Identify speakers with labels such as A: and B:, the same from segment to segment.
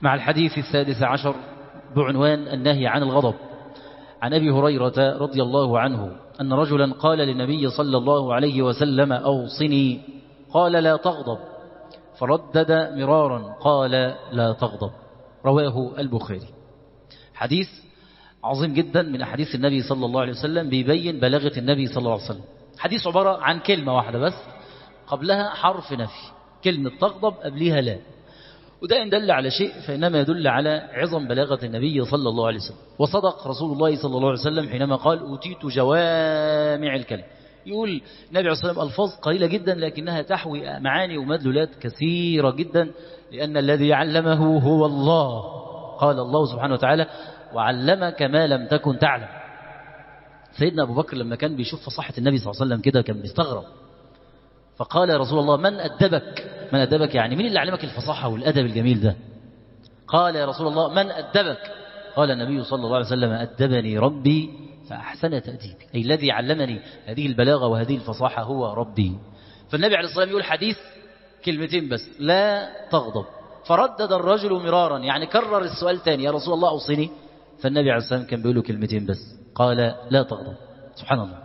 A: مع الحديث 16 بعنوان النهي عن الغضب. عن أبي هريرة رضي الله عنه أن رجلا قال للنبي صلى الله عليه وسلم أوصني، قال لا تغضب، فردد مرارا قال لا تغضب. رواه البخاري. حديث عظيم جدا من أحاديث النبي صلى الله عليه وسلم، بيبين بلاغة النبي صلى الله عليه وسلم. حديث عبارة عن كلمة واحدة بس قبلها حرف نفي، كلمة تغضب قبلها لا، وده إن دل على شيء فإنما يدل على عظم بلاغة النبي صلى الله عليه وسلم. وصدق رسول الله صلى الله عليه وسلم حينما قال أوتيت جوامع الكلم. يقول النبي عليه الصلاة والسلام ألفاظ قليلة جدا لكنها تحوي معاني ومدلولات كثيرة جدا، لأن الذي علمه هو الله. قال الله سبحانه وتعالى وعلمك ما لم تكن تعلم. سيدنا أبو بكر لما كان بيشوف فصاحة النبي صلى الله عليه وسلم كده كان بيستغرب، فقال يا رسول الله من أدبك؟ من أدبك يعني مين اللي علمك الفصاحة والأدب الجميل ده؟ قال يا رسول الله من أدبك؟ قال النبي صلى الله عليه وسلم أدبني ربي فأحسن تأديبي، أي الذي علمني هذه البلاغة وهذه الفصاحة هو ربي. فالنبي عليه الصلاة والسلام يقول حديث كلمتين بس، لا تغضب. فردد الرجل مرارا، يعني كرر السؤال تاني، يا رسول الله أوصني. فالنبي عليه الصلاة والسلام كان بيقول له كلمتين بس، قال لا تغضب. سبحان الله.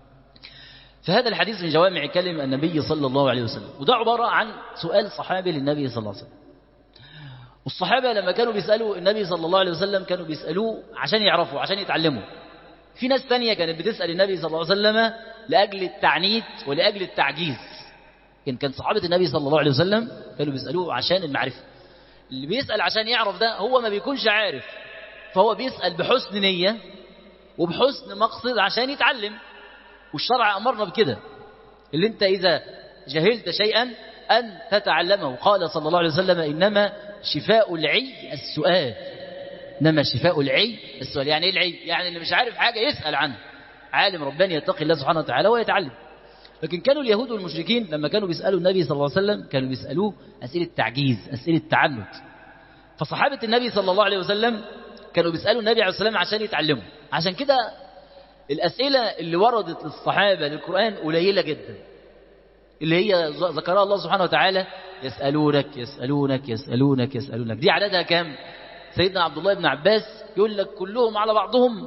A: فهذا الحديث من جوامع كلم النبي صلى الله عليه وسلم، وده عبارة عن سؤال صحابي للنبي صلى الله عليه وسلم. والصحابة لما كانوا بيسألوا النبي صلى الله عليه وسلم كانوا بيسألوه عشان يعرفوا، عشان يتعلموا. في ناس تانية كانت بتسأل النبي صلى الله عليه وسلم لأجل التعنيت ولأجل التعجيز. كان صحابة النبي صلى الله عليه وسلم كانوا بيسألوه عشان المعرفة. اللي بيسأل عشان يعرف ده هو ما بيكونش عارف، فهو بيسأل بحسن نية وبحسن مقصد عشان يتعلم. والشرع أمرنا بكده، اللي انت إذا جهلت شيئا أن تتعلمه. قال صلى الله عليه وسلم إنما شفاء العي السؤال. إنما شفاء العي السؤال. يعني إيه العي؟ يعني اللي مش عارف حاجة يسأل عنه. عالم رباني يتقي الله سبحانه وتعالى ويتعلم. لكن كانوا اليهود والمشركين لما كانوا بيسألوا النبي صلى الله عليه وسلم كانوا بيسألوه أسئلة تعجيز، أسئلة تعنت. فصحابة النبي صلى الله عليه وسلم كانوا بيسألوا النبي عليه الصلاة والسلام عشان يتعلموا. عشان كده الأسئلة اللي وردت للصحابة للقرآن قليلة جدا، اللي هي ذكرها الله سبحانه وتعالى يسألونك يسألونك يسألونك يسألونك. دي عددها كام؟ سيدنا عبد الله بن عباس يقول لك كلهم على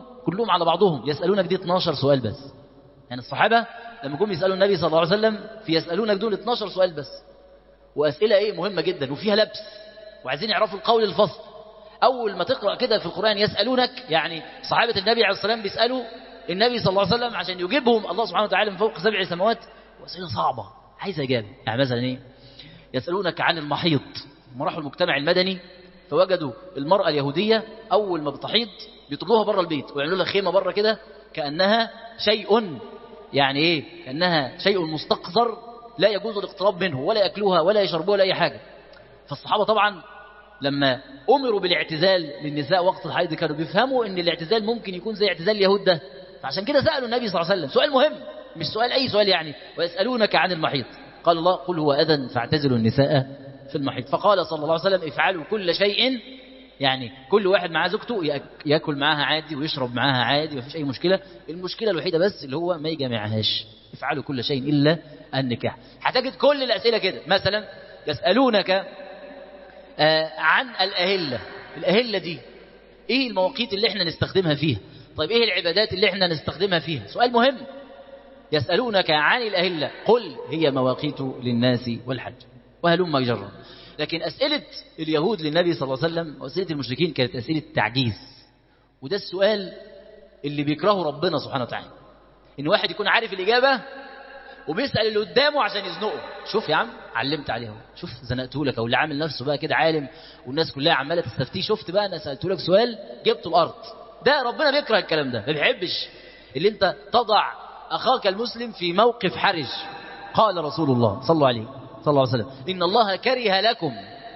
A: بعضهم يسألونك، دي 12 سؤال بس. يعني الصحابة لما جم يسألوا النبي صلى الله عليه وسلم في يسألونك دول 12 سؤال بس، وأسئلة إيه مهمة جدا وفيها لبس، وعايزين يعرفوا القول الفصل. أول ما تقرأ كده في القرآن يسألونك، يعني صحابة النبي عليه الصلاة والسلام بيسألوا النبي صلى الله عليه وسلم عشان يجيبهم الله سبحانه وتعالى من فوق 7 سماوات، وأسئلة صعبة عايزة إجابة. يعني مثلا إيه؟ يسألونك عن المحيض. هم راحوا المجتمع المدني فوجدوا المرأة اليهودية أول ما بتحيض بيطلوها بره البيت ويعملوا لها خيمة بره كده كأنها شيء، يعني إيه؟ كأنها شيء مستقذر لا يجوز الاقتراب منه، ولا يأكلوها ولا يشربوها ولا أي حاجة. فالصحابة طبعا لما أمروا بالاعتزال للنساء وقت الحيض كانوا بيفهموا أن الاعتزال ممكن يكون زي اعتزال اليهود ده، فعشان كده سألوا النبي صلى الله عليه وسلم سؤال مهم، مش سؤال أي سؤال يعني. ويسألونك عن المحيض، قال الله قل هو أذى فاعتزلوا النساء في المحيض. فقال صلى الله عليه وسلم افعلوا كل شيء، يعني كل واحد معاه زوجته يأكل معاها عادي ويشرب معاها عادي مفيش أي مشكلة. المشكلة الوحيدة بس اللي هو ما يجامعهاش. افعلوا كل شيء إلا النكاح. هتجد كل الأسئلة كده. مثلا يسألونك عن الأهلة. الأهلة دي إيه المواقيت اللي احنا نستخدمها فيها؟ طيب إيه العبادات اللي احنا نستخدمها فيها؟ سؤال مهم. يسألونك عن الأهلة قل هي مواقيت للناس والحج وهلم جرا. لكن أسئلة اليهود للنبي صلى الله عليه وسلم وأسئلة المشركين كانت أسئلة تعجيز. وده السؤال اللي بيكرهه ربنا سبحانه وتعالى، إن واحد يكون عارف الإجابة وبيسأل اللي قدامه عشان يزنقه. شوف يا عم علمت عليه، شوف زنقته لك، او اللي عامل نفسه بقى كده عالم والناس كلها عماله تستفتيه، شفت بقى انا سالته لك سؤال جبته الارض. ده ربنا بيكره الكلام ده، ما بيحبش اللي انت تضع اخاك المسلم في موقف حرج. قال رسول الله صلى الله عليه وسلم ان الله كره لكم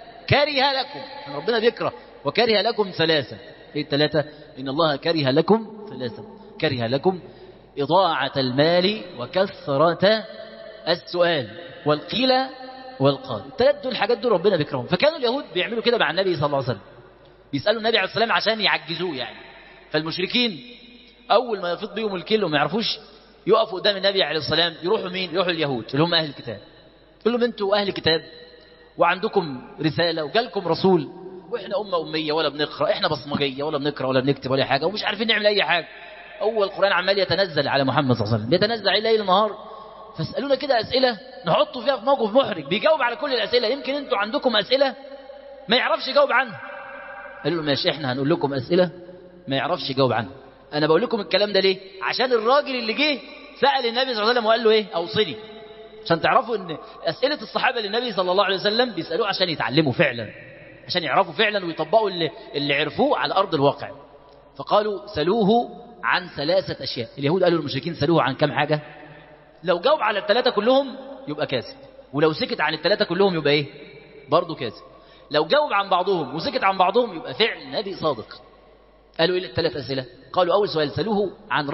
A: ربنا بيكره وكره لكم 3. ايه 3؟ ان الله كره لكم 3. كره لكم إضاعة المال وكثرة السؤال والقيل والقال. الثلاث دول الحاجات دول ربنا بيكرههم. فكانوا اليهود بيعملوا كده مع النبي صلى الله عليه وسلم، بيسألوا النبي عليه السلام عشان يعجزوه يعني. فالمشركين أول ما يفيض بيهم الكل وما يعرفوش يقفوا قدام النبي عليه السلام، يروحوا مين؟ يروحوا اليهود اللي هم أهل الكتاب. يقول لهم أنتوا أهل الكتاب وعندكم رسالة وجالكم رسول واحنا أمية ولا بنقرأ، احنا بصمجية ولا بنقرأ ولا بنكتب ولا حاجة ومش عارفين نعمل أي حاجة. أول القرآن عمال يتنزل على محمد صلى الله عليه وسلم، يتنزل عليه ليل نهار، فاسألونا كده أسئلة نحطه فيها في موقف محرج، بيجاوب على كل الأسئلة. يمكن انتوا عندكم أسئلة ما يعرفش يجاوب عنها. قالوا له ماشي، احنا هنقول لكم أسئلة ما يعرفش يجاوب عنها. أنا بقول لكم الكلام ده ليه؟ عشان الراجل اللي جه سأل النبي صلى الله عليه وسلم وقال له ايه؟ أوصني. عشان تعرفوا ان أسئلة الصحابة للنبي صلى الله عليه وسلم بيسألوه عشان يتعلموا فعلا، عشان يعرفوا فعلا ويطبقوا اللي عرفوه على أرض الواقع. فقالوا سلوه عن 3 أشياء. اليهود قالوا للمشركين سلوه عن كم حاجة؟ لو جاوب على ال3 كلهم يبقى كاذب، ولو سكت عن ال3 كلهم يبقى ايه؟ برضه كاذب. لو جاوب عن بعضهم وسكت عن بعضهم يبقى فعل نبي صادق. قالوا ايه ال3 أسئلة؟ قالوا أول سؤال سلوه عن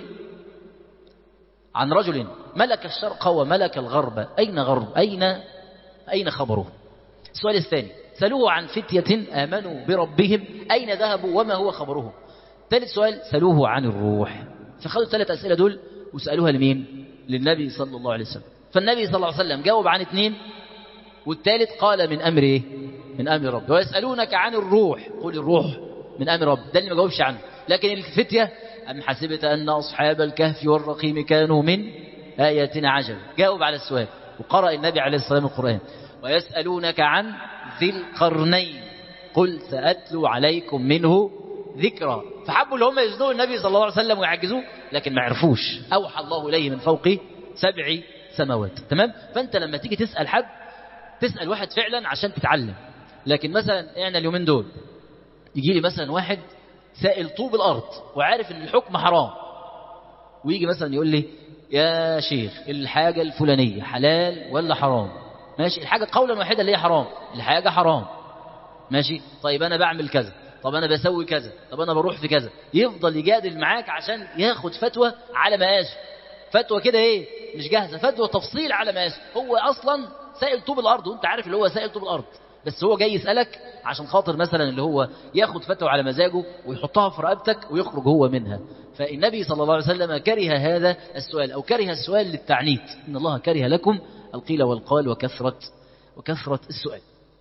A: رجل ملك الشرق وملك الغرب، أين خبره؟ السؤال الثاني سألوه عن فتية آمنوا بربهم أين ذهبوا وما هو خبرهم؟ ثالث سؤال سألوه عن الروح. فخذوا ال3 أسئلة دول وسألوها لمين؟ للنبي صلى الله عليه وسلم. فالنبي صلى الله عليه وسلم جاوب عن 2، والثالث قال من أمر إيه؟ من أمر رب. ويسألونك عن الروح قل الروح من أمر رب، ده اللي ما جاوبش عنه. لكن الفتية أم حسبت أن أصحاب الكهف والرقيم كانوا من آياتنا عجب، جاوب على السؤال. وقرأ النبي عليه الصلاة والسلام القرآن. ويسألونك عن ذي القرنين قل سأتلو عليكم منه ذكرى. فحبوا اللي هم يزنوا النبي صلى الله عليه وسلم ويعجزوه، لكن ما عرفوش. أوحى الله إليه من فوق 7 سماوات. تمام؟ فأنت لما تيجي تسأل حد تسأل واحد فعلا عشان تتعلم. لكن مثلا احنا اليومين دول يجي لي مثلا واحد سائل طوب الأرض وعارف ان الحكم حرام، ويجي مثلا يقول لي يا شيخ الحاجة الفلانية حلال ولا حرام؟ ماشي، الحاجة قولا واحدا اللي هي حرام، الحاجة حرام. ماشي، طيب أنا بعمل كذا، طب أنا بسوي كذا، طب أنا بروح في كذا. يفضل يجادل معاك عشان ياخد فتوى على مقاسه، فتوى كده ايه مش جاهزة، فتوى تفصيل على مقاسه. هو أصلا سائل طوب الأرض وانت عارف اللي هو سائل طوب الأرض، بس هو جاي يسألك عشان خاطر مثلا اللي هو ياخد فتوى على مزاجه ويحطها في رقبتك ويخرج هو منها. فالنبي صلى الله عليه وسلم كره هذا السؤال، أو كره السؤال للتعنيت. إن الله كره لكم القيل والقال وكثرة السؤال.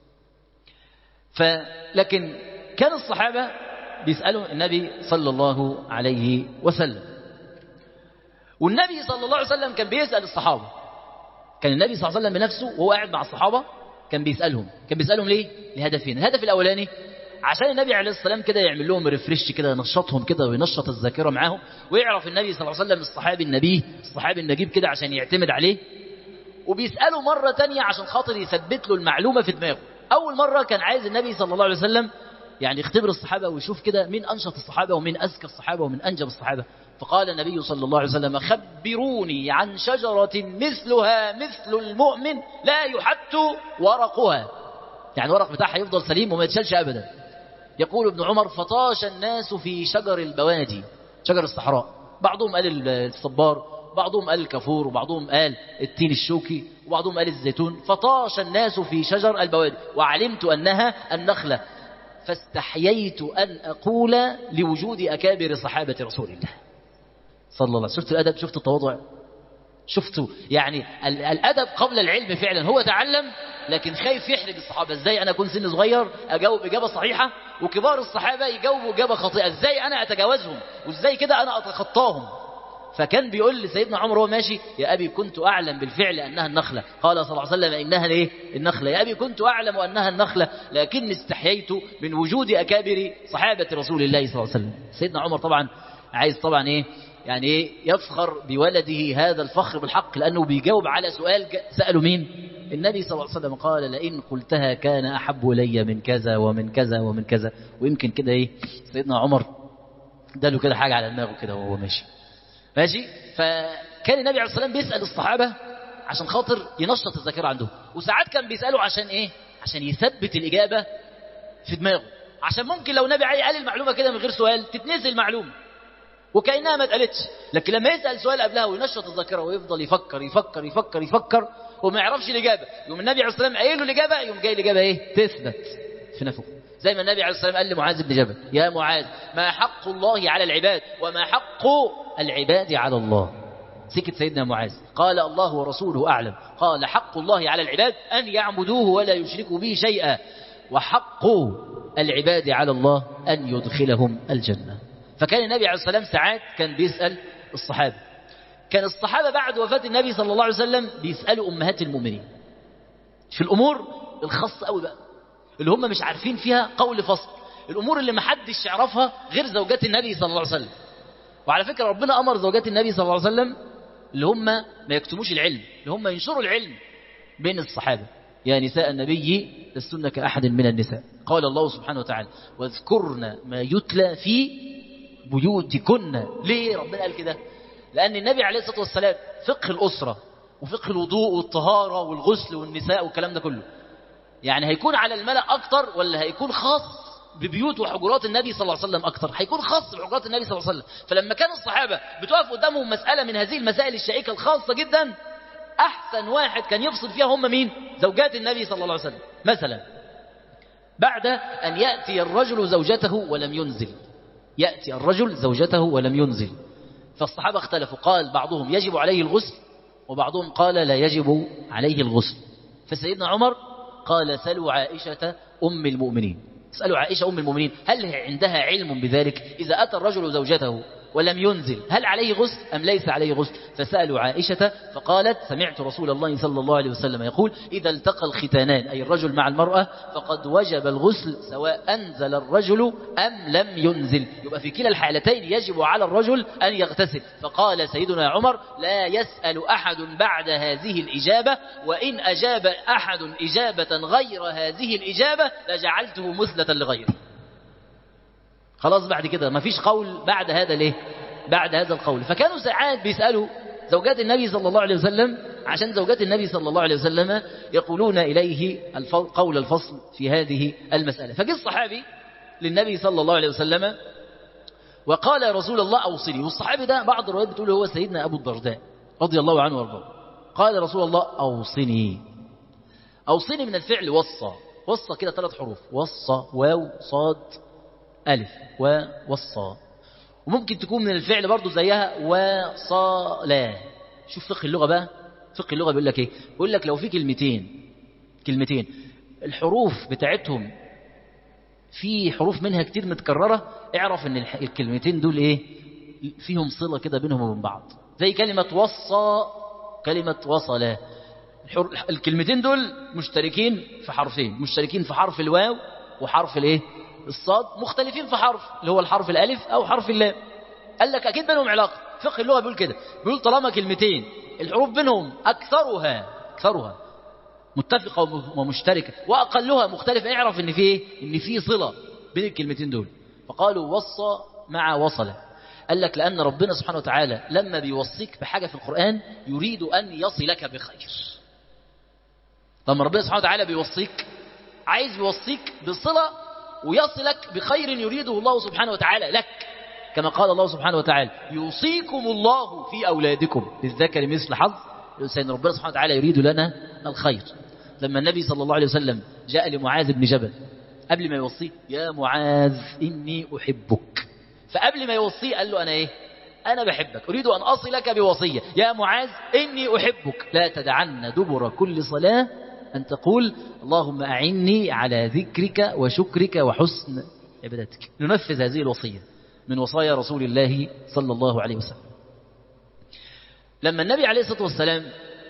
A: لكن كان الصحابة بيسألوا النبي صلى الله عليه وسلم، والنبي صلى الله عليه وسلم كان بيسأل الصحابة. كان النبي صلى الله عليه وسلم بنفسه وهو قاعد مع الصحابة كان بيسألهم ليه؟ لهدفين. الهدف الأولاني عشان النبي عليه السلام كده يعمل لهم ريفريش كده، ينشطهم كده وينشط الذاكرة معاهم، ويعرف النبي صلى الله عليه وسلم الصحابي النجيب كده عشان يعتمد عليه. وبيسأله مرة تانية عشان خاطر يثبت له المعلومة في دماغه. أول مرة كان عايز النبي صلى الله عليه وسلم يعني يختبر الصحابة ويشوف كده مين أنشط الصحابة ومين أذكى الصحابة ومين أنجب الصحابة. فقال النبي صلى الله عليه وسلم خبروني عن شجرة مثلها مثل المؤمن لا يحت ورقها، يعني ورق بتاعها يفضل سليم وما يتشالش أبدا. يقول ابن عمر فطاش الناس في شجر البوادي، شجر الصحراء، بعضهم قال الصبار، بعضهم قال الكافور، وبعضهم قال التين الشوكي، وبعضهم قال الزيتون. فطاش الناس في شجر البوادي وعلمت أنها النخلة، فاستحييت أن أقول لوجود أكابر صحابة رسول الله صلى الله عليه وسلم. شفت الأدب، شفت التواضع، شفتوا يعني الأدب قبل العلم. فعلا هو تعلم لكن خايف يحرج الصحابة. ازاي أنا أكون سن صغير أجاوب إجابة صحيحة وكبار الصحابة يجاوبوا إجابة خاطئة؟ ازاي أنا أتجاوزهم وازاي كده أنا أتخطاهم؟ فكان بيقول لسيدنا عمر وهو ماشي يا أبي كنت أعلم بالفعل أنها النخلة. قال صلى الله عليه وسلم إنها الايه؟ النخلة. يا أبي كنت أعلم أنها النخلة لكن استحييت من وجود أكابر صحابة رسول الله صلى الله عليه وسلم. سيدنا عمر طبعا عايز طبعا ايه يعني ايه يفخر بولده هذا الفخر بالحق، لأنه بيجاوب على سؤال سأله مين؟ النبي صلى الله عليه وسلم. قال لئن قلتها كان أحب لي من كذا ومن كذا ومن كذا. ويمكن كده ايه سيدنا عمر اداله كده حاجة على دماغه كده وهو ماشي. فكان النبي عليه الصلاة والسلام بيسأل الصحابة عشان خاطر ينشط الذاكرة عندهم، وساعات كان بيسأله عشان ايه؟ عشان يثبت الإجابة في دماغه، عشان ممكن لو نبي قال المعلومة كده من غير سؤال تتنسي المعلومة وكأنها ما اتقالتش. لكن لما يسأل سؤال قبلها وينشط الذاكرة ويفضل يفكر يفكر يفكر يفكر وما يعرفش الإجابة، يوم النبي عليه الصلاة والسلام قايل له الإجابة يوم جاي الإجابة ايه؟ تثبت في نفسه. زي ما النبي عليه الصلاة والسلام قال لمعاذ بن جبل يا معاذ ما حق الله على العباد وما حق العباد على الله. سكت سيدنا معاذ، قال الله ورسوله أعلم. قال حق الله على العباد أن يعبدوه ولا يشركوا به شيئا، وحق العباد على الله أن يدخلهم الجنة. فكان النبي عليه الصلاة والسلام ساعات كان بيسأل الصحابة. كان الصحابة بعد وفاة النبي صلى الله عليه وسلم بيسألوا أمهات المؤمنين في الأمور الخاصة قوي بقى، اللي هم مش عارفين فيها قول فصل، الأمور اللي محدش يعرفها غير زوجات النبي صلى الله عليه وسلم. وعلى فكرة ربنا أمر زوجات النبي صلى الله عليه وسلم اللي هم ما يكتموش العلم، اللي هم ينشروا العلم بين الصحابة. يا نساء النبي لستن كأحد من النساء، قال الله سبحانه وتعالى واذكرن ما يتلى في بيوتكن. ليه ربنا قال كده؟ لأن النبي عليه الصلاة والسلام فقه الأسرة وفقه الوضوء والطهارة والغسل والنساء والكلام ده كله، يعني هيكون على الملأ أكتر ولا هيكون خاص ببيوت وحجرات النبي صلى الله عليه وسلم أكتر؟ هيكون خاص بحجرات النبي صلى الله عليه وسلم. فلما كان الصحابة بتقف قدامهم مسألة من هذه المسائل الشائكة الخاصة جدا، أحسن واحد كان يفصل فيها هم مين؟ زوجات النبي صلى الله عليه وسلم. مثلا بعد أن يأتي الرجل زوجته ولم ينزل، يأتي الرجل زوجته ولم ينزل، فالصحابة اختلفوا، قال بعضهم يجب عليه الغسل وبعضهم قال لا يجب عليه الغسل. فسيدنا عمر قال سلوا عائشة أم المؤمنين، اسألوا عائشة أم المؤمنين هل عندها علم بذلك؟ إذا أتى الرجل زوجته ولم ينزل هل عليه غسل أم ليس عليه غسل؟ فسألوا عائشة فقالت سمعت رسول الله صلى الله عليه وسلم يقول إذا التقى الختانان أي الرجل مع المرأة فقد وجب الغسل سواء أنزل الرجل أم لم ينزل. يبقى في كلا الحالتين يجب على الرجل أن يغتسل. فقال سيدنا عمر لا يسأل أحد بعد هذه الإجابة، وإن أجاب أحد إجابة غير هذه الإجابة لجعلته مثلة لغيره. خلاص بعد كده ما فيش قول بعد هذا ليه؟ بعد هذا القول. فكانوا ساعات بيسألوا زوجات النبي صلى الله عليه وسلم عشان زوجات النبي صلى الله عليه وسلم يقولون إليه قول الفصل في هذه المسألة. فجاء الصحابي للنبي صلى الله عليه وسلم وقال يا رسول الله أوصني. والصحابي ده بعض الروايات بتقول هو سيدنا أبو الدرداء رضي الله عنه وارضاه. قال يا رسول الله أوصني. أوصني من الفعل وصى، وصى كده 3 حروف، وصى واو صاد ألف ووصى. وممكن تكون من الفعل برضو زيها وصلا. شوف فقه اللغة بقى، فقه اللغة بيقول لك ايه؟ بيقول لك لو في كلمتين الحروف بتاعتهم في حروف منها كتير متكررة، اعرف ان الكلمتين دول ايه؟ فيهم صلة كده بينهم وبين بعض. زي كلمة وصى، كلمة وصلا، الكلمتين دول مشتركين في حرفين، مشتركين في حرف الواو وحرف الايه؟ الصاد، مختلفين في حرف اللي هو الحرف الالف او حرف اللام. قال لك اكيد بينهم علاقه. فقه اللغه بيقول كده، بيقول طالما كلمتين الحروف بينهم اكثرها متفقه ومشتركه واقلها مختلفه، اعرف ان في ايه؟ ان في صله بين الكلمتين دول. فقالوا وصى مع وصل. قال لك لان ربنا سبحانه وتعالى لما بيوصيك بحاجه في القران يريد ان يصلك بخير. لما ربنا سبحانه وتعالى بيوصيك عايز يوصيك بصله ويصلك بخير يريده الله سبحانه وتعالى لك، كما قال الله سبحانه وتعالى يوصيكم الله في أولادكم للذكر مثل حظ. سيدنا ربنا سبحانه وتعالى يريد لنا الخير. لما النبي صلى الله عليه وسلم جاء لمعاذ بن جبل قبل ما يوصيه يا معاذ إني أحبك، فقبل ما يوصيه قال له أنا إيه؟ أنا بحبك، أريد أن أصلك بوصية يا معاذ إني أحبك لا تدعن دبر كل صلاة أن تقول اللهم أعني على ذكرك وشكرك وحسن عبادتك. ننفذ هذه الوصية من وصايا رسول الله صلى الله عليه وسلم. لما النبي عليه الصلاة والسلام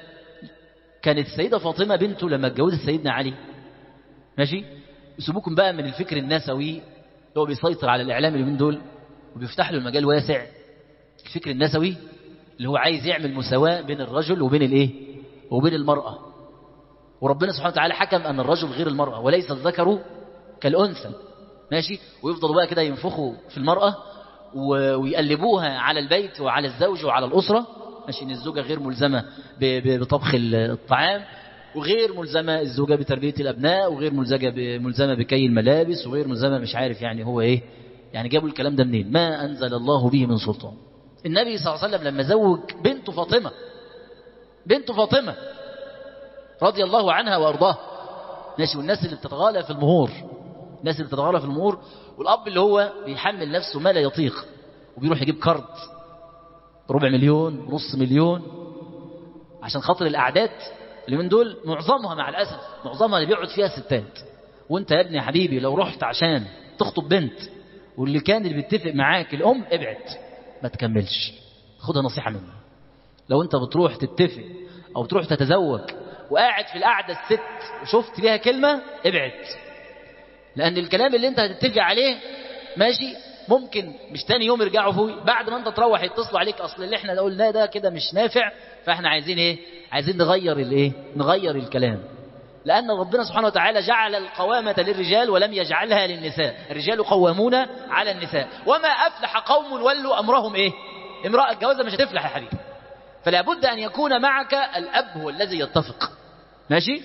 A: كانت السيدة فاطمة بنته لما اتجوزت سيدنا علي، ماشي، يسيبوكم بقى من الفكر النسوي اللي هو بيسيطر على الإعلام اليومين دول وبيفتح له المجال واسع. الفكر النسوي اللي هو عايز يعمل مساواة بين الرجل وبين الايه؟ وبين المرأة. وربنا سبحانه وتعالى حكم أن الرجل غير المرأة وليس الذكر كالأنثى، ماشي. ويفضلوا بقى كده ينفخوا في المرأة ويقلبوها على البيت وعلى الزوج وعلى الأسرة، ماشي. إن الزوجة غير ملزمة بطبخ الطعام، وغير ملزمة الزوجة بتربية الأبناء، وغير ملزمة بكي الملابس، وغير ملزمة مش عارف يعني هو إيه، يعني جابوا الكلام ده منين؟ ما أنزل الله به من سلطان. النبي صلى الله عليه وسلم لما زوج بنت فاطمة رضي الله عنها وأرضاها، ماشي. والناس اللي بتتغالى في المهور، والأب اللي هو بيحمل نفسه ما لا يطيق وبيروح يجيب كارد 250,000 نص مليون عشان خاطر الأعداد اللي من دول معظمها مع الأسف معظمها اللي بيقعد فيها ستات، وانت يا ابني يا حبيبي لو رحت عشان تخطب بنت واللي كان اللي بيتفق معاك الأم، ابعد ما تكملش، خدها نصيحة مني. لو انت بتروح تتفق أو بتروح تتزوج وقاعد في القعدة الست وشفت ليها كلمة، ابعد. لأن الكلام اللي انت هتتفق عليه ماشي ممكن مش تاني يوم يرجعوا فوق، بعد ما انت تروح يتصلوا عليك اصل اللي احنا قلناه ده كده مش نافع، فاحنا عايزين ايه؟ عايزين نغير الايه؟ نغير الكلام. لأن ربنا سبحانه وتعالى جعل القوامة للرجال ولم يجعلها للنساء. الرجال قوامون على النساء. وما أفلح قوم ولوا أمرهم إيه؟ امرأة الجوازة مش هتفلح يا حبيبي. فلا بد أن يكون معك الأب هو الذي يتفق، ماشي؟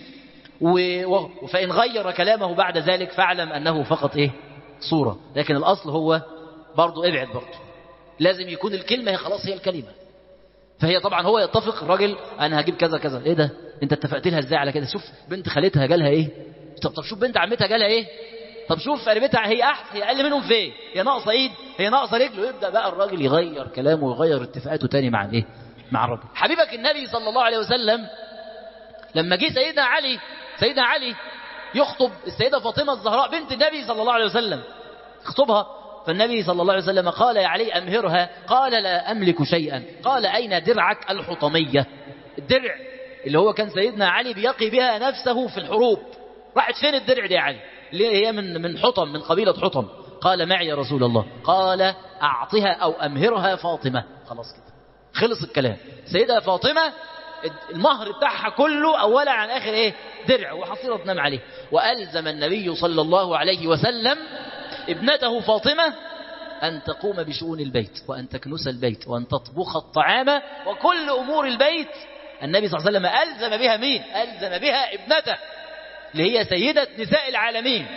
A: فإن غير كلامه بعد ذلك فاعلم أنه فقط إيه؟ صورة. لكن الأصل هو برضو ابعد، برضو لازم يكون الكلمة هي خلاص هي الكلمة. فهي طبعا هو يتفق الراجل انا هجيب كذا كذا، ايه ده انت اتفقت لها ازاي على كده؟ شوف بنت خالتها جالها ايه، طب شوف بنت عمتها جالها ايه، طب شوف قريبتها هي احسن، هي اقل منهم في ايه، هي ناقصه ايد، هي ناقصه رجل. ويبدا بقى الراجل يغير كلامه ويغير اتفاقاته تاني مع الايه، مع الراجل. حبيبك النبي صلى الله عليه وسلم لما جه سيدنا علي يخطب السيده فاطمه الزهراء بنت النبي صلى الله عليه وسلم، يخطبها، فالنبي صلى الله عليه وسلم قال يا علي أمهرها، قال لا أملك شيئا. قال أين درعك الحطمية؟ الدرع اللي هو كان سيدنا علي بيقي بها نفسه في الحروب، راحت فين الدرع دي يا علي؟ اللي هي من حطم، من قبيلة حطم. قال معي يا رسول الله. قال أعطها أو أمهرها فاطمة. خلاص كده خلص الكلام. سيدة فاطمة المهر بتاعها كله أولا عن آخر إيه؟ درع وحصيرة تنام عليه. وألزم النبي صلى الله عليه وسلم ابنته فاطمة أن تقوم بشؤون البيت وأن تكنس البيت وأن تطبخ الطعام وكل أمور البيت. النبي صلى الله عليه وسلم ألزم بها مين؟ ألزم بها ابنته اللي هي سيدة نساء العالمين.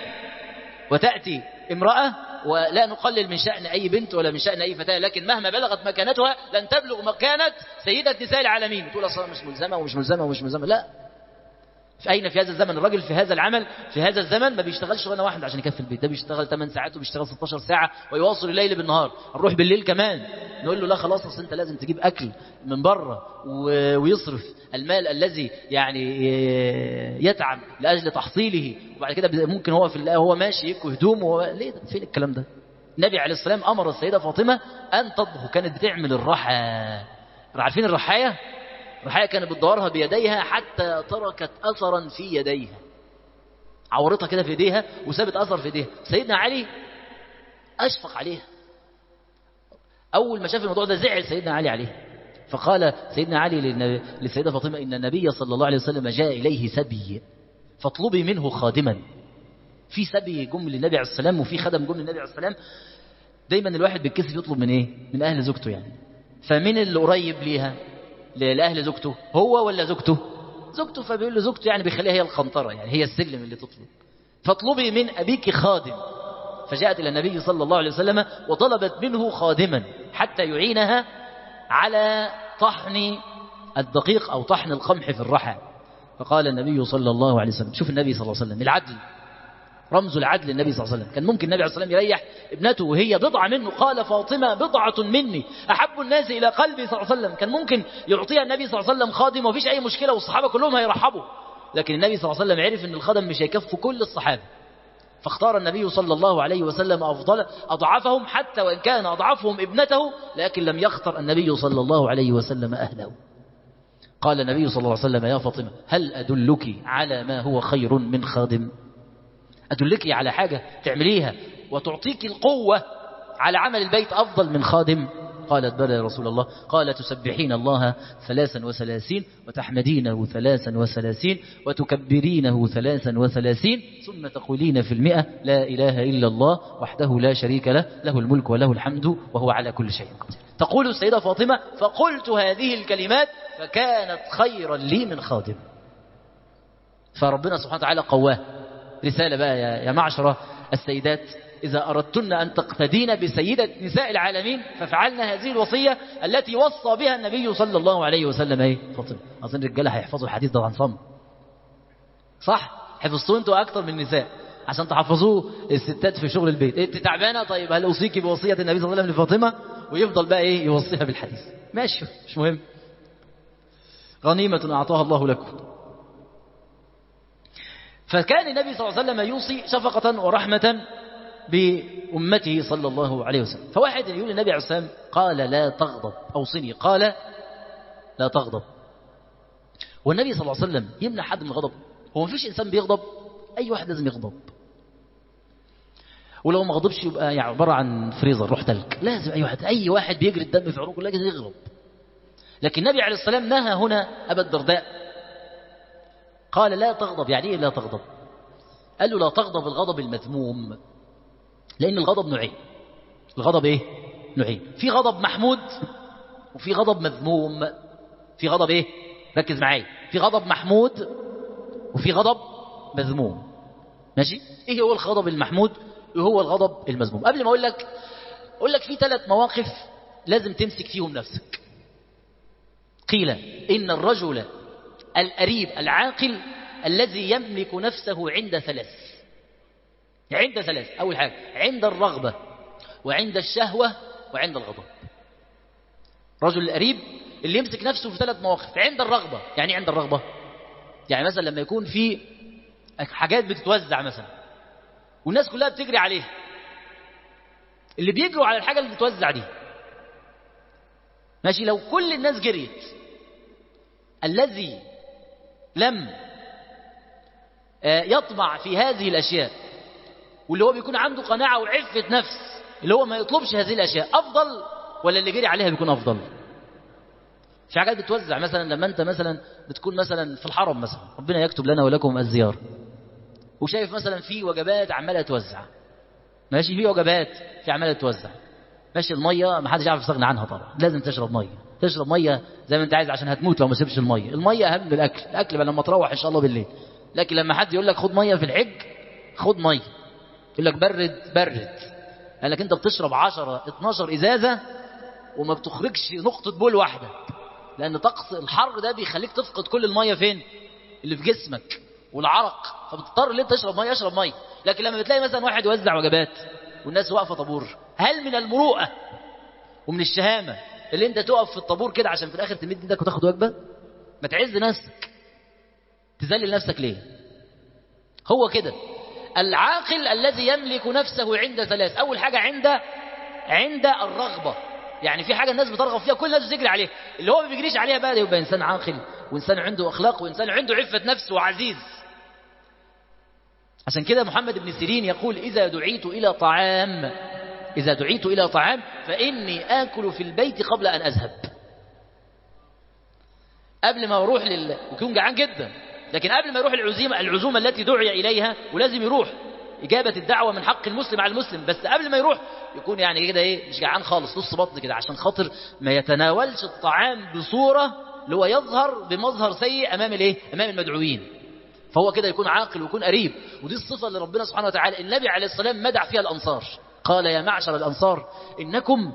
A: وتأتي امرأة، ولا نقلل من شأن أي بنت ولا من شأن أي فتاة، لكن مهما بلغت مكانتها لن تبلغ مكانة سيدة نساء العالمين. تقول أصلا مش ملزمة ومش ملزمة ومش ملزمة، لا. أين في هذا الزمن الراجل في هذا العمل في هذا الزمن ما بيشتغلش شغلانه واحده عشان يكفي البيت، ده بيشتغل 8 ساعات وبيشتغل 16 ساعة ويواصل الليل بالنهار. نروح بالليل كمان نقول له لا خلاص أصل أنت لازم تجيب أكل من بره ويصرف المال الذي يعني يتعب لأجل تحصيله، وبعد كده ممكن هو ماشي يكوي هدومه. ليه ده؟ فين الكلام ده؟ النبي عليه السلام أمر السيدة فاطمة أن تطبخ، كانت بتعمل الرحى. عارفين الرحاية؟ الرحاية كانت بتدورها بيديها حتى تركت أثرا في يديها، عورتها كده في يديها وسابت أثر في يديها. سيدنا علي أشفق عليها، أول ما شاف الموضوع ده زعل سيدنا علي عليه، فقال سيدنا علي للسيدة فاطمة إن النبي صلى الله عليه وسلم جاء إليه سبي فاطلبي منه خادما. في سبي جم للنبي عليه السلام وفي خدم جم للنبي عليه السلام. دايما الواحد بالكسف يطلب من إيه؟ من أهل زوجته يعني. فمن اللي قريب ليها لأهل زوجته؟ هو ولا زوجته؟ زوجته. فبيقول له زوجته يعني بيخليها هي القنطرة، يعني هي السلم اللي تطلب. فاطلبي من أبيك خادم. فجاءت إلى النبي صلى الله عليه وسلم وطلبت منه خادما حتى يعينها على طحن الدقيق أو طحن القمح في الرحى. فقال النبي صلى الله عليه وسلم، شوف النبي صلى الله عليه وسلم العدل، رمز العدل النبي صلى الله عليه وسلم. كان ممكن النبي عليه الصلاة والسلام يريح ابنته وهي بضعة منه، قال فاطمة بضعة مني أحب الناس إلى قلبي صلى الله عليه وسلم. كان ممكن يعطيها النبي صلى الله عليه وسلم خادم ومفيش أي مشكلة والصحابة كلهم هيرحبوا، لكن النبي صلى الله عليه وسلم عرف أن الخدم مش هيكفوا كل الصحابة، فاختار النبي صلى الله عليه وسلم أفضل أضعفهم، حتى وإن كان أضعفهم ابنته، لكن لم يختر النبي صلى الله عليه وسلم أهله. قال النبي صلى الله عليه وسلم يا فاطمة هل أدلك على ما هو خير من خادم؟ أدلك على حاجة تعمليها وتعطيك القوة على عمل البيت أفضل من خادم؟ قالت بلى يا رسول الله. قال تسبحين الله 33 وتحمدينه 33 وتكبرينه 33 ثم تقولين في 100 لا إله إلا الله وحده لا شريك له له الملك وله الحمد وهو على كل شيء قدير. تقول السيدة فاطمة فقلت هذه الكلمات فكانت خيرا لي من خادم. فربنا سبحانه وتعالى قواه. رسالة بقى يا معشر السيدات، إذا أردتن أن تقتدين بسيدة نساء العالمين ففعلنا هذه الوصية التي وصى بها النبي صلى الله عليه وسلم فاطمة. أظن الرجالة هيحفظوا الحديث ده عن صم، صح؟ حفظتوه أنتوا أكتر من النساء عشان تحفظوه الستات في شغل البيت. أنت تعبانة؟ طيب هل أوصيك بوصية النبي صلى الله عليه وسلم لفاطمة؟ ويفضل بقى يوصيها بالحديث. ماشي مش مهم. غنيمة أعطاها الله لكم. فكان النبي صلى الله عليه وسلم يوصي شفقة ورحمة بأمته صلى الله عليه وسلم. فواحد يقول للنبي عليه السلام قال لا تغضب، أوصني، قال لا تغضب. والنبي صلى الله عليه وسلم يمنع حد من الغضب؟ هو مفيش إنسان بيغضب، أي واحد لازم يغضب، ولو ما غضبش يبقى يعني عبارة عن فريزر روح تلك، لازم أي واحد بيجري الدم في عروقه لازم يغضب. لكن النبي عليه السلام نهى هنا أبا الدرداء، قال لا تغضب. يعني إيه لا تغضب؟ قال له لا تغضب الغضب المذموم، لأن الغضب نوعين. الغضب إيه؟ نوعين، في غضب محمود وفي غضب مذموم. في غضب إيه؟ ركز معايا، في غضب محمود وفي غضب مذموم. ماشي؟ إيه هو الغضب المحمود وهو الغضب المذموم؟ قبل ما أقول لك في 3 مواقف لازم تمسك فيهم نفسك. قيل إن الرجل الأريب العاقل الذي يملك نفسه عند 3. عند 3. أول حاجة عند الرغبة وعند الشهوة وعند الغضب. رجل الأريب اللي يمسك نفسه في 3 مواقف. عند الرغبة، يعني عند الرغبة يعني مثلا لما يكون في حاجات بتتوزع مثلا والناس كلها بتجري عليها، اللي بيجروا على الحاجة اللي بتتوزع دي ماشي، لو كل الناس جريت، الذي لم يطمع في هذه الأشياء واللي هو بيكون عنده قناعة وعفة نفس اللي هو ما يطلبش هذه الأشياء، أفضل ولا اللي جري عليها بيكون أفضل؟ في حاجات بتوزع مثلا لما أنت مثلا بتكون مثلا في الحرم مثلا، ربنا يكتب لنا ولكم الزيارة، وشايف مثلا في وجبات عمالة توزع، ماشي، في وجبات في عمالة توزع، ماشي، المية ما حدش يعرف يستغنى عنها طبعا، لازم تشرب مية زي ما انت عايز عشان هتموت لو ما سيبش المية أهم من الأكل بقى لما تروح إن شاء الله بالليل. لكن لما حد يقول لك خد مية في الحج، خد مية، يقول لك برد، قال لك انت بتشرب 10-12 إزازة وما بتخرجش نقطة بول واحدة، لأن طقس الحر ده بيخليك تفقد كل المية فين؟ اللي في جسمك والعرق، فبتضطر ان انت اشرب مية. لكن لما بتلاقي مثلا واحد يوزع وجبات والناس واقفة طابور، هل من المروءة ومن الشهامة اللي انت تقف في الطابور كده عشان في الآخر تمد ايدك وتاخد وجبة؟ ما تعز نفسك، تذلل نفسك ليه؟ هو كده العاقل الذي يملك نفسه عند 3. أول حاجة عند الرغبة، يعني في حاجة الناس بترغب فيها كل الناس بتجري عليها، اللي هو ما بيجريش عليها بقى يبقى إنسان عاقل وإنسان عنده أخلاق وإنسان عنده عفة نفس وعزيز. عشان كده محمد بن سيرين يقول إذا دعيت إلى طعام فإني آكل في البيت قبل أن أذهب. قبل ما أروح ويكون جعان جدا، لكن قبل ما يروح العزومة التي دعي إليها، ولازم يروح إجابة الدعوة من حق المسلم على المسلم، بس قبل ما يروح يكون يعني كده إيه، مش جعان خالص، نص بطن كده، عشان خاطر ما يتناولش الطعام بصورة اللي هو يظهر بمظهر سيء أمام المدعوين. فهو كده يكون عاقل ويكون قريب. ودي الصفة اللي ربنا سبحانه وتعالى النبي عليه الصلاة والسلام مدح فيها الأنصار، قال يا معشر الأنصار إنكم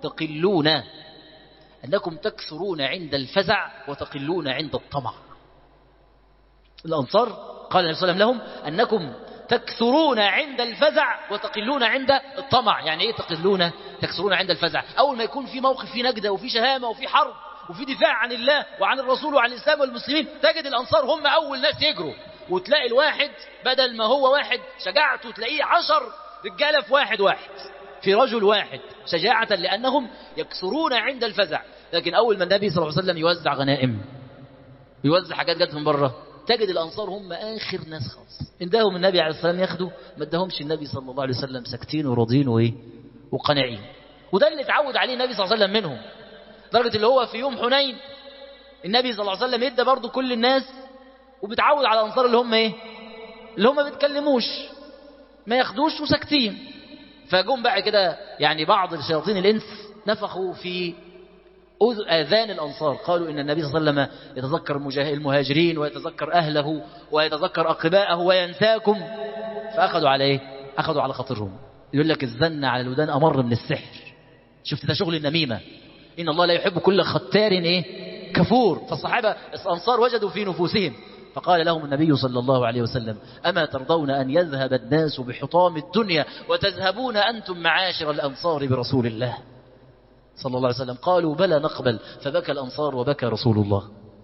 A: تكثرون عند الفزع وتقلون عند الطمع. الأنصار قال النبي صلى الله عليه وسلم لهم أنكم تكثرون عند الفزع وتقلون عند الطمع. يعني ايه تكثرون عند الفزع؟ أول ما يكون في موقف فيه نجدة وفي شهامة وفي حرب وفي دفاع عن الله وعن الرسول وعن الإسلام والمسلمين، تجد الأنصار هم أول ناس يجروا، وتلاقي الواحد بدل ما هو واحد شجاعته تلاقيه 10 رجالة في واحد في رجل واحد شجاعة، لأنهم يكثرون عند الفزع. لكن أول ما النبي صلى الله عليه وسلم يوزع غنائم، يوزع حاجات جت من بره، تجد الأنصار هم آخر ناس خالص. اداهم النبي عليه الصلاة والسلام ياخدوا، ما اداهمش النبي صلى الله عليه وسلم، ساكتين وراضين وقانعين. وده اللي اتعود عليه النبي صلى الله عليه وسلم منهم، درجة اللي هو في يوم حنين النبي صلى الله عليه وسلم ادى برضو كل الناس، وبتعود على الأنصار اللي هم اللي هم ما بيتكلموش، ما ياخدوش وساكتين. فجم بقى كده يعني بعض الشياطين الإنس نفخوا في آذان الأنصار، قالوا إن النبي صلى الله عليه وسلم يتذكر المهاجرين ويتذكر أهله ويتذكر أقباءه وينساكم. فأخذوا على أخذوا على خاطرهم. يقول لك الزن على الودان أمر من السحر. شفت ده شغل النميمة، إن الله لا يحب كل ختار كفور. فالصحابة الأنصار وجدوا في نفوسهم، فقال لهم النبي صلى الله عليه وسلم أما ترضون أن يذهب الناس بحطام الدنيا وتذهبون أنتم معاشر الأنصار برسول الله صلى الله عليه وسلم؟ قالوا بلى نقبل. فبكى الأنصار وبكى رسول الله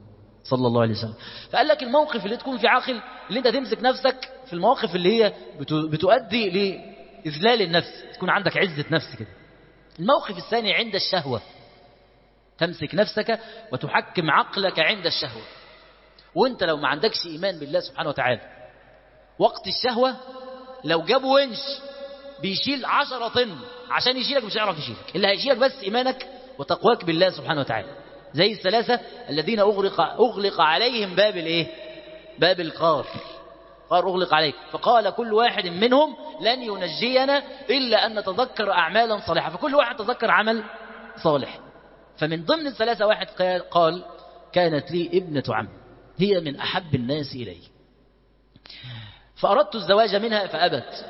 A: صلى الله عليه وسلم. فقال لك الموقف اللي تكون في عاقل اللي انت تمسك نفسك في المواقف اللي هي بتؤدي لإذلال النفس، تكون عندك عزة نفس كده. الموقف الثاني عند الشهوة، تمسك نفسك وتحكم عقلك عند الشهوة. وانت لو ما عندكش إيمان بالله سبحانه وتعالى، وقت الشهوة لو جاب ونش بيشيل 10 طن عشان يشيلك مش هيعرف يشيلك، اللي هيشيلك بس إيمانك وتقواك بالله سبحانه وتعالى. زي الثلاثة الذين أغلق عليهم باب الايه؟ باب القار. قال أغلق عليك، فقال كل واحد منهم لن ينجينا إلا أن نتذكر أعمالا صالحة، فكل واحد تذكر عمل صالح. فمن ضمن الثلاثة واحد قال كانت لي ابنة عم هي من أحب الناس إلي، فأردت الزواج منها فأبت،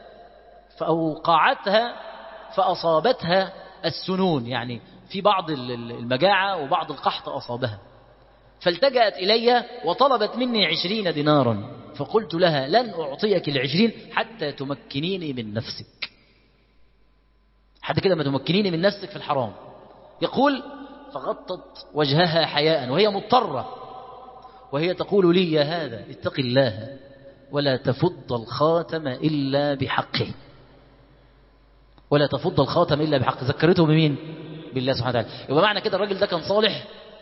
A: فأوقعتها فأصابتها السنون، يعني في بعض المجاعة وبعض القحط أصابها، فالتجأت إلي وطلبت مني 20 دينارا، فقلت لها لن أعطيك 20 حتى تمكنيني من نفسك، حتى كده ما تمكنيني من نفسك في الحرام. يقول فغطت وجهها حياء وهي مضطرة، وهي تقول لي يا هذا اتق الله ولا تفض الخاتم إلا بحقه، ولا تفض الخاتم إلا بحق. ذكرته بمين؟ بالله سبحانه وتعالى. يبقى معنى كده الراجل ده كان صالح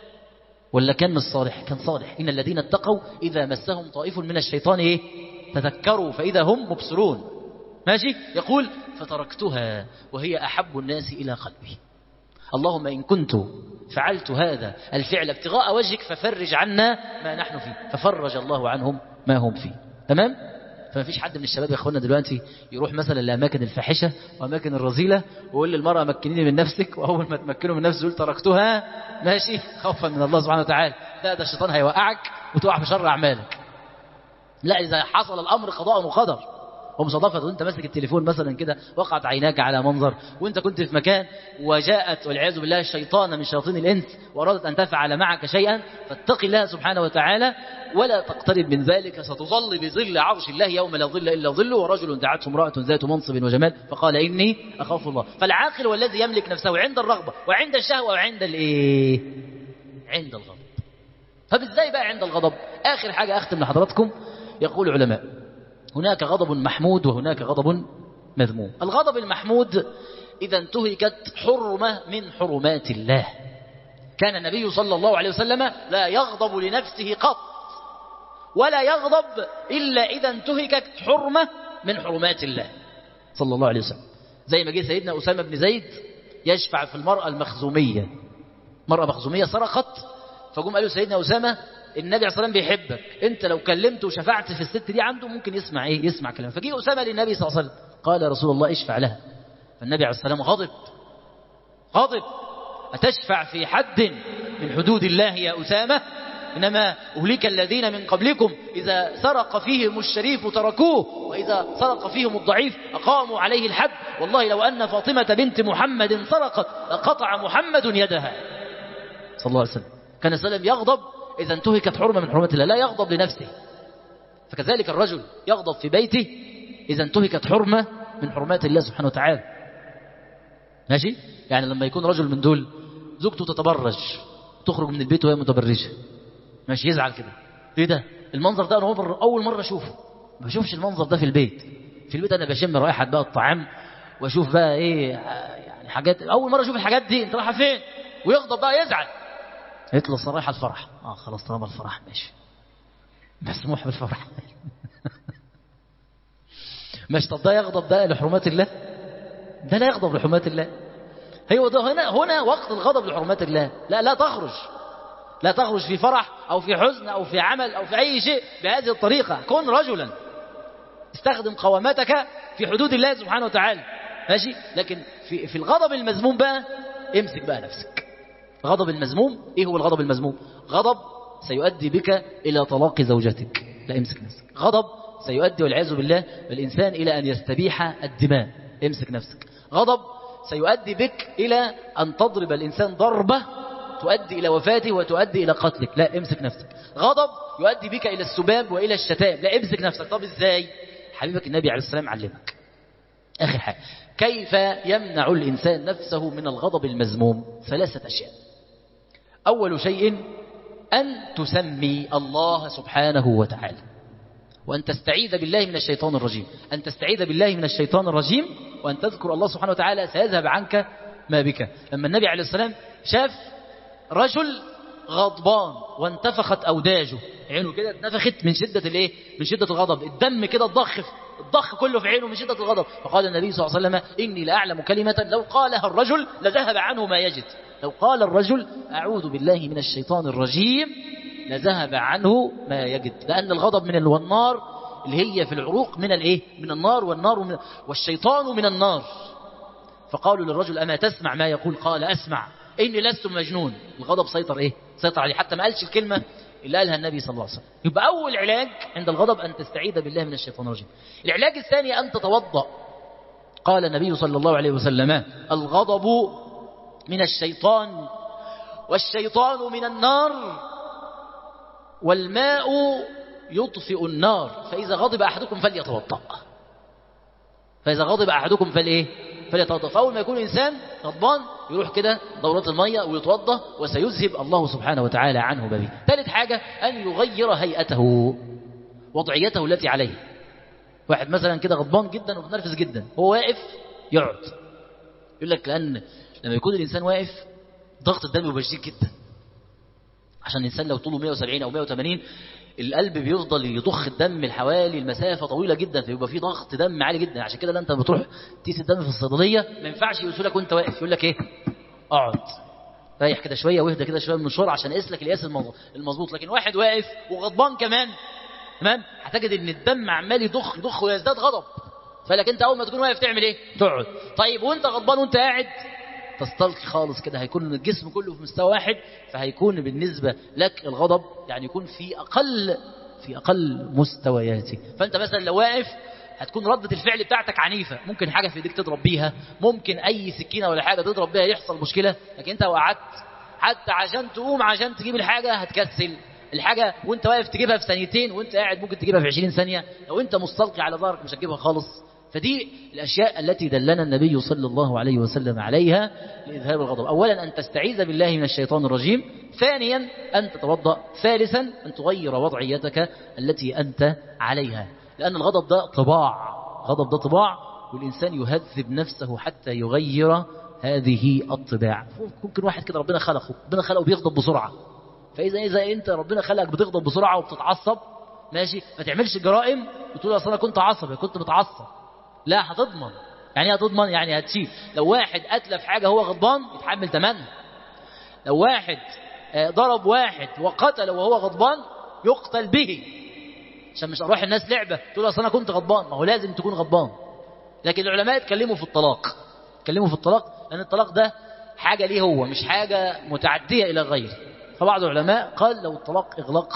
A: ولا كان مش صالح؟ كان صالح. إن الذين اتقوا إذا مسهم طائف من الشيطان إيه؟ تذكروا فإذا هم مبصرون. ماشي. يقول فتركتها وهي أحب الناس إلى قلبي، اللهم إن كنت فعلت هذا الفعل ابتغاء وجهك ففرج عنا ما نحن فيه، ففرج الله عنهم ما هم فيه. تمام؟ فما فيش حد من الشباب يا اخوانا دلوقتي يروح مثلا لأماكن الفاحشة وأماكن الرذيلة ويقول للمرأة مكنيني من نفسك، وأول ما تمكنه من نفسه يقول تركتها، ماشي، خوفا من الله سبحانه وتعالى. لا، ده الشيطان هيوقعك وتقع في شر أعمالك. لا، إذا حصل الأمر قضاء وقدر ومصادفة، وانت ماسك التليفون مثلا كده وقعت عيناك على منظر وانت كنت في مكان وجاءت والعياذ بالله الشيطان من شياطين الإنس وأرادت أن تفعل معك شيئا، فاتق الله سبحانه وتعالى ولا تقترب من ذلك، ستظل بظل عرش الله يوم لا ظل إلا ظله. ورجل دعته امرأة ذات منصب وجمال فقال إني أخاف الله. فالعاقل والذي يملك نفسه عند الرغبة وعند الشهوة وعند الإيه؟ عند الغضب. فبالذات بقى عند الغضب، آخر حاجة أختم لحضراتكم، يقول العلماء هناك غضب محمود وهناك غضب مذموم. الغضب المحمود إذا انتهكت حرمة من حرمات الله. كان النبي صلى الله عليه وسلم لا يغضب لنفسه قط، ولا يغضب إلا إذا انتهكت حرمة من حرمات الله صلى الله عليه وسلم. زي ما جه سيدنا أسامة بن زيد يشفع في المرأة المخزومية، مرأة مخزومية سرقت، فقوم قالوا سيدنا أسامة النبي عليه الصلاة والسلام بيحبك، انت لو كلمته وشفعت في الست دي عنده ممكن يسمع ايه؟ يسمع كلام. فجي أسامة للنبي صلى الله عليه وسلم قال يا رسول الله اشفع لها، فالنبي عليه الصلاة والسلام غضب، أتشفع في حد من حدود الله يا أسامة؟ إنما أهلك الذين من قبلكم إذا سرق فيهم الشريف تركوه، وإذا سرق فيهم الضعيف أقاموا عليه الحد، والله لو أن فاطمة بنت محمد سرقت لقطع محمد يدها صلى الله عليه وسلم. كان السلام يغضب إذا انتهكت حرمة من حرمات الله، لا يغضب لنفسه. فكذلك الرجل يغضب في بيته إذا انتهكت حرمة من حرمات الله سبحانه وتعالى. ماشي؟ يعني لما يكون رجل من دول زوجته تتبرج تخرج من البيت وهي متبرجة، ماشي، يزعل كده. ايه ده؟ المنظر ده أنا أول مرة أشوفه، ما بشوفش المنظر ده في البيت. في البيت أنا بشم رائحة بقى الطعام وأشوف بقى إيه يعني حاجات، أول مرة أشوف الحاجات دي، أنت رايحة فين؟ ويغضب بقى يزعل. يطلع صراحة الفرح، خلاص طالما الفرح ماشي، مسموح بالفرح. مش طب ده يغضب ده لحرمات الله؟ ده لا يغضب لحرمات الله. هو ده هنا وقت الغضب لحرمات الله. لا تخرج في فرح أو في حزن أو في عمل أو في أي شيء بهذه الطريقة. كن رجلا، استخدم قوامتك في حدود الله سبحانه وتعالى، ماشي. لكن في الغضب المذموم بقى امسك بقى نفسك. غضب المذموم، ايه هو الغضب المذموم؟ غضب سيؤدي بك إلى طلاق زوجتك، لا امسك نفسك. غضب سيؤدي والعياذ بالله بالإنسان إلى أن يستبيح الدماء، امسك نفسك. غضب سيؤدي بك إلى أن تضرب الإنسان ضربة تؤدي إلى وفاته وتؤدي إلى قتلك، لا امسك نفسك. غضب يؤدي بك إلى السباب وإلى الشتام، لا امسك نفسك. طب ازاي؟ حبيبك النبي عليه السلام علمك. آخر حاجة، كيف يمنع الإنسان نفسه من الغضب المذموم؟ 3 أشياء. أول شيء أن تسمي الله سبحانه وتعالى، وأن تستعيذ بالله من الشيطان الرجيم، أن تستعيذ بالله من الشيطان الرجيم، وأن تذكر الله سبحانه وتعالى سيذهب عنك ما بك. لما النبي عليه السلام شاف رجل غضبان وانتفخت أوداجه، عينه كده اتنفخت من شدة الايه؟ من شدة الغضب، الدم كده الضخ كله في عينه من شدة الغضب. فقال النبي صلى الله عليه وسلم: إني لأعلم كلمة لو قالها الرجل لذهب عنه ما يجد. لو قال الرجل أعوذ بالله من الشيطان الرجيم لذهب عنه ما يجد، لأن الغضب من والنار اللي هي في العروق من الايه؟ من النار، والنار والشيطان من النار. فقالوا للرجل: أما تسمع ما يقول؟ قال: أسمع، إني لست مجنون. الغضب سيطر ايه؟ سيطر عليه، حتى ما قالش الكلمة اللي قالها النبي صلى الله عليه وسلم. يبقى أول علاج عند الغضب أن تستعيذ بالله من الشيطان الرجيم. العلاج الثاني أن تتوضأ. قال النبي صلى الله عليه وسلم: الغضب من الشيطان، والشيطان من النار، والماء يطفئ النار، فإذا غضب أحدكم فليتوضأ. فإذا غضب أحدكم فليتوضأ. فأول ما يكون الإنسان غضبان يروح كده دورات المية ويتوضأ، وسيذهب الله سبحانه وتعالى عنه بابه. ثالث حاجة أن يغير هيئته، وضعيته التي عليه. واحد مثلا كده غضبان جدا ومتنرفز جدا، هو واقف يقعد. يقول لك لأن لما يكون الإنسان واقف ضغط الدم يبقى شديد جدا، عشان الإنسان لو طوله 170 أو 180 القلب بيفضل يضخ الدم حوالي المسافة طويلة جدا، فيبقى فيه ضغط دم عالي جدا. عشان كده انت بتروح تقيس الدم في الصيدلية ما ينفعش يقيسوا لك وانت واقف، يقول لك ايه؟ اقعد ريح كده شوية واهدى كده شوية من الشرع عشان يقيس لك القياس المظبوط. لكن واحد واقف وغضبان كمان تمام، هتجد ان الدم عمال يضخ ويزداد غضب. فلك انت اول ما تكون واقف تعمل ايه؟ تقعد. طيب وانت غضبان وانت قاعد تستلقي خالص كده، هيكون الجسم كله في مستوى واحد، فهيكون بالنسبة لك الغضب يعني يكون في أقل مستوياته. فأنت مثلا لو واقف هتكون ردة الفعل بتاعتك عنيفة، ممكن حاجة في ايديك تضرب بيها، ممكن أي سكينة ولا حاجة تضرب بيها يحصل مشكلة. لكن أنت وقعدت حتى عشان تقوم عشان تجيب الحاجة هتكسل الحاجة، وانت واقف تجيبها في ثانيتين، وانت قاعد ممكن تجيبها في 20 ثانية. لو انت مستلقي على ظهرك مش هتجيبها خالص. فدي الأشياء التي دلنا النبي صلى الله عليه وسلم عليها لإذهاب الغضب. أولا أن تستعيذ بالله من الشيطان الرجيم، ثانيا أن تتوضأ، ثالثا أن تغير وضعيتك التي أنت عليها. لأن الغضب ده طباع، والإنسان يهذب نفسه حتى يغير هذه الطباع. ممكن واحد كده ربنا خلقه بيغضب بسرعة، فإذا أنت ربنا خلقك بتغضب بسرعة وبتتعصب ماشي، ما تعملش جرائم وتقول أصلا أنا كنت عصبي كنت متعصب. لا، هتضمن. يعني ايه هتضمن؟ يعني هتشيل. لو واحد أتلف حاجة هو غضبان يتحمل ثمنها. لو واحد ضرب واحد وقتل وهو غضبان يقتل به، عشان مش أروح الناس لعبة تقول أصلا أنا كنت غضبان. ما هو لازم تكون غضبان. لكن العلماء اتكلموا في الطلاق، لأن الطلاق ده حاجة ليه هو، مش حاجة متعدية إلى غيره. فبعض العلماء قال لو الطلاق إغلاق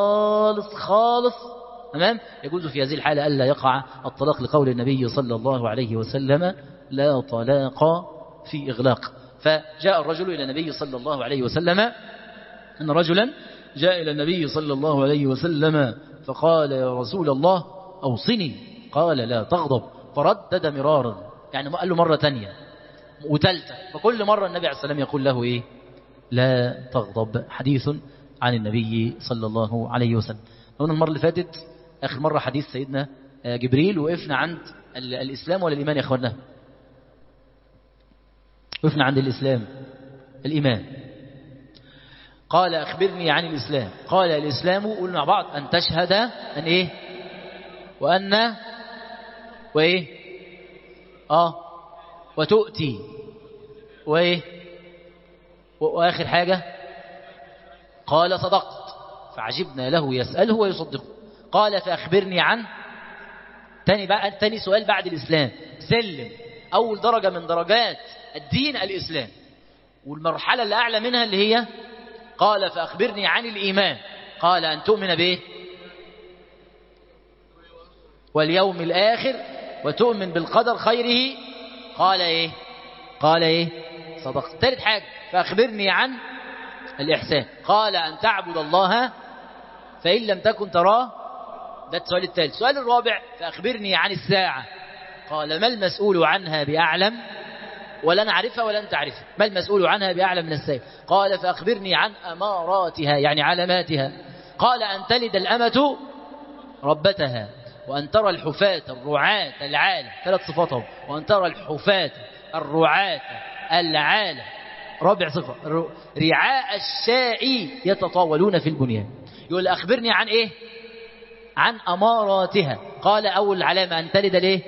A: خالص تمام، يجوز في هذه الحالة ألا يقع الطلاق، لقول النبي صلى الله عليه وسلم: لا طلاق في إغلاق. فجاء الرجل إلى النبي صلى الله عليه وسلم، أن رجلا جاء إلى النبي صلى الله عليه وسلم فقال: يا رسول الله أوصني. قال: لا تغضب. فردد مرارا، يعني قال له مرة تانية وثالثة، فكل مرة النبي عليه السلام يقول له إيه؟ لا تغضب. حديث عن النبي صلى الله عليه وسلم. هنا المرة اللي فاتت آخر مرة حديث سيدنا جبريل، وقفنا عند الإسلام ولا الإيمان يا أخوانا؟ وقفنا عند الإيمان. قال: أخبرني عن الإسلام. قال: الإسلام، قلنا مع بعض، أن تشهد أن إيه؟ وأن وإيه؟ وتؤتي وإيه؟ وآخر حاجة قال: صدقت. فعجبنا له يسأله ويصدقه. قال: فأخبرني عن تاني سؤال بعد الإسلام، سلم أول درجة من درجات الدين الإسلام، والمرحلة اللي أعلى منها اللي هي قال: فأخبرني عن الإيمان. قال: أن تؤمن به واليوم الآخر وتؤمن بالقدر خيره. قال إيه؟ صدقت. ثالث حاجة فأخبرني عن الإحسان. قال: أن تعبد الله فإن لم تكن تراه. ده السؤال الثالث. السؤال الرابع: فأخبرني عن الساعة. قال: ما المسؤول عنها بأعلم ولن أعرفها ولن تعرفها، ما المسؤول عنها بأعلم من السائل. قال فأخبرني عن أماراتها يعني علاماتها. قال أن تلد الأمة ربتها، وأن ترى الحفاة الرعاة العالة، 3 صفاتهم، وأن ترى الحفاة الرعاة العالة، رابع صفة رعاء الشاء يتطاولون في البنيان. يقول أخبرني عن إيه؟ عن أماراتها. قال أول علامة أن تلد الإيه؟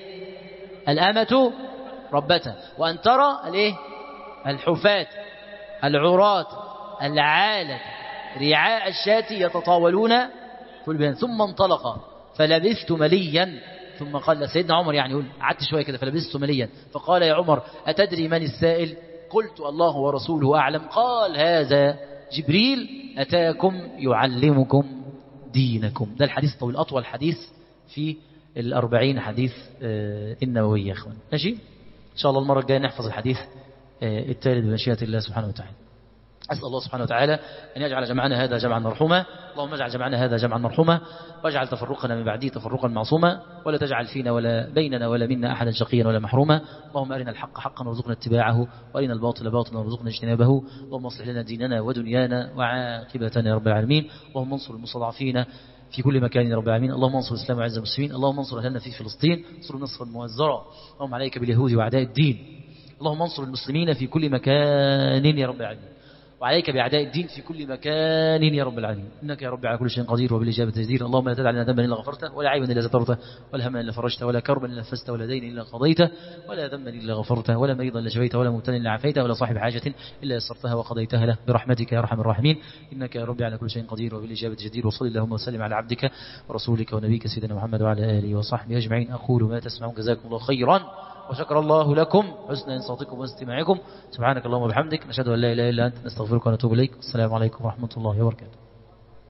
A: الأمة ربتها، وأن ترى الإيه؟ الحفاة العراة العالة رعاء الشاة يتطاولون في البنيان. ثم انطلق فلبثت مليا، ثم قال سيدنا عمر يعني يقول قعدت شوية كده فلبثت مليا، فقال يا عمر أتدري من السائل؟ قلت الله ورسوله أعلم. قال هذا جبريل أتاكم يعلمكم دينكم. ده الحديث الطويل، أطول حديث في 40 حديث النووية يا أخوان. ماشي إن شاء الله المرة الجاية نحفظ الحديث الثالث بمشيئة الله سبحانه وتعالى. أسأل الله سبحانه وتعالى أن يجعل جمعنا هذا جمعا مرحوما. اللهم اجعل جمعنا هذا جمعا مرحوما، واجعل تفرقنا من بعده تفرقا معصوما، ولا تجعل فينا ولا بيننا ولا منا أحدا شقيا ولا محروما. اللهم أرنا الحق حقا وارزقنا اتباعه، وأرنا الباطل باطلا وارزقنا اجتنابه. اللهم اصلح لنا ديننا ودنيانا وعاقبتنا يا رب العالمين. اللهم انصر المستضعفين في كل مكان يا رب العالمين. اللهم انصر الإسلام وعز المسلمين. اللهم انصر أهلنا في فلسطين، انصر نصرا مؤزرا. اللهم عليك باليهود وأعداء الدين. اللهم انصر المسلمين في كل مكان يا رب العالمين، وعليك بأعداء الدين في كل مكان يا رب العالمين. إنك يا رب على كل شيء قدير وبالإجابة جدير. اللهم لا تدع لنا ذنبا إلا غفرته، ولا عيبا إلا سترته، ولا هما إلا فرجته، ولا كربا إلا نفسته، ولا دينا إلا قضيته، ولا ذنبا إلا غفرته، ولا مريضا إلا شفيته، ولا مبتلا إلا عافيته، ولا صاحب حاجة إلا يسرتها وقضيتها له برحمتك يا أرحم الراحمين. إنك يا رب على كل شيء قدير وبالإجابة جدير. وصلي اللهم وسلم على عبدك ورسولك ونبيك سيدنا محمد وعلى آله وصحبه أجمعين. أقول ما تسمعون، جزاكم الله خيرا، وشكر الله لكم حسن إنصاتكم واستماعكم. سبحانك اللهم وبحمدك، نشهد أن لا إله إلا أنت، نستغفرك ونتوب إليك. السلام عليكم ورحمة الله وبركاته.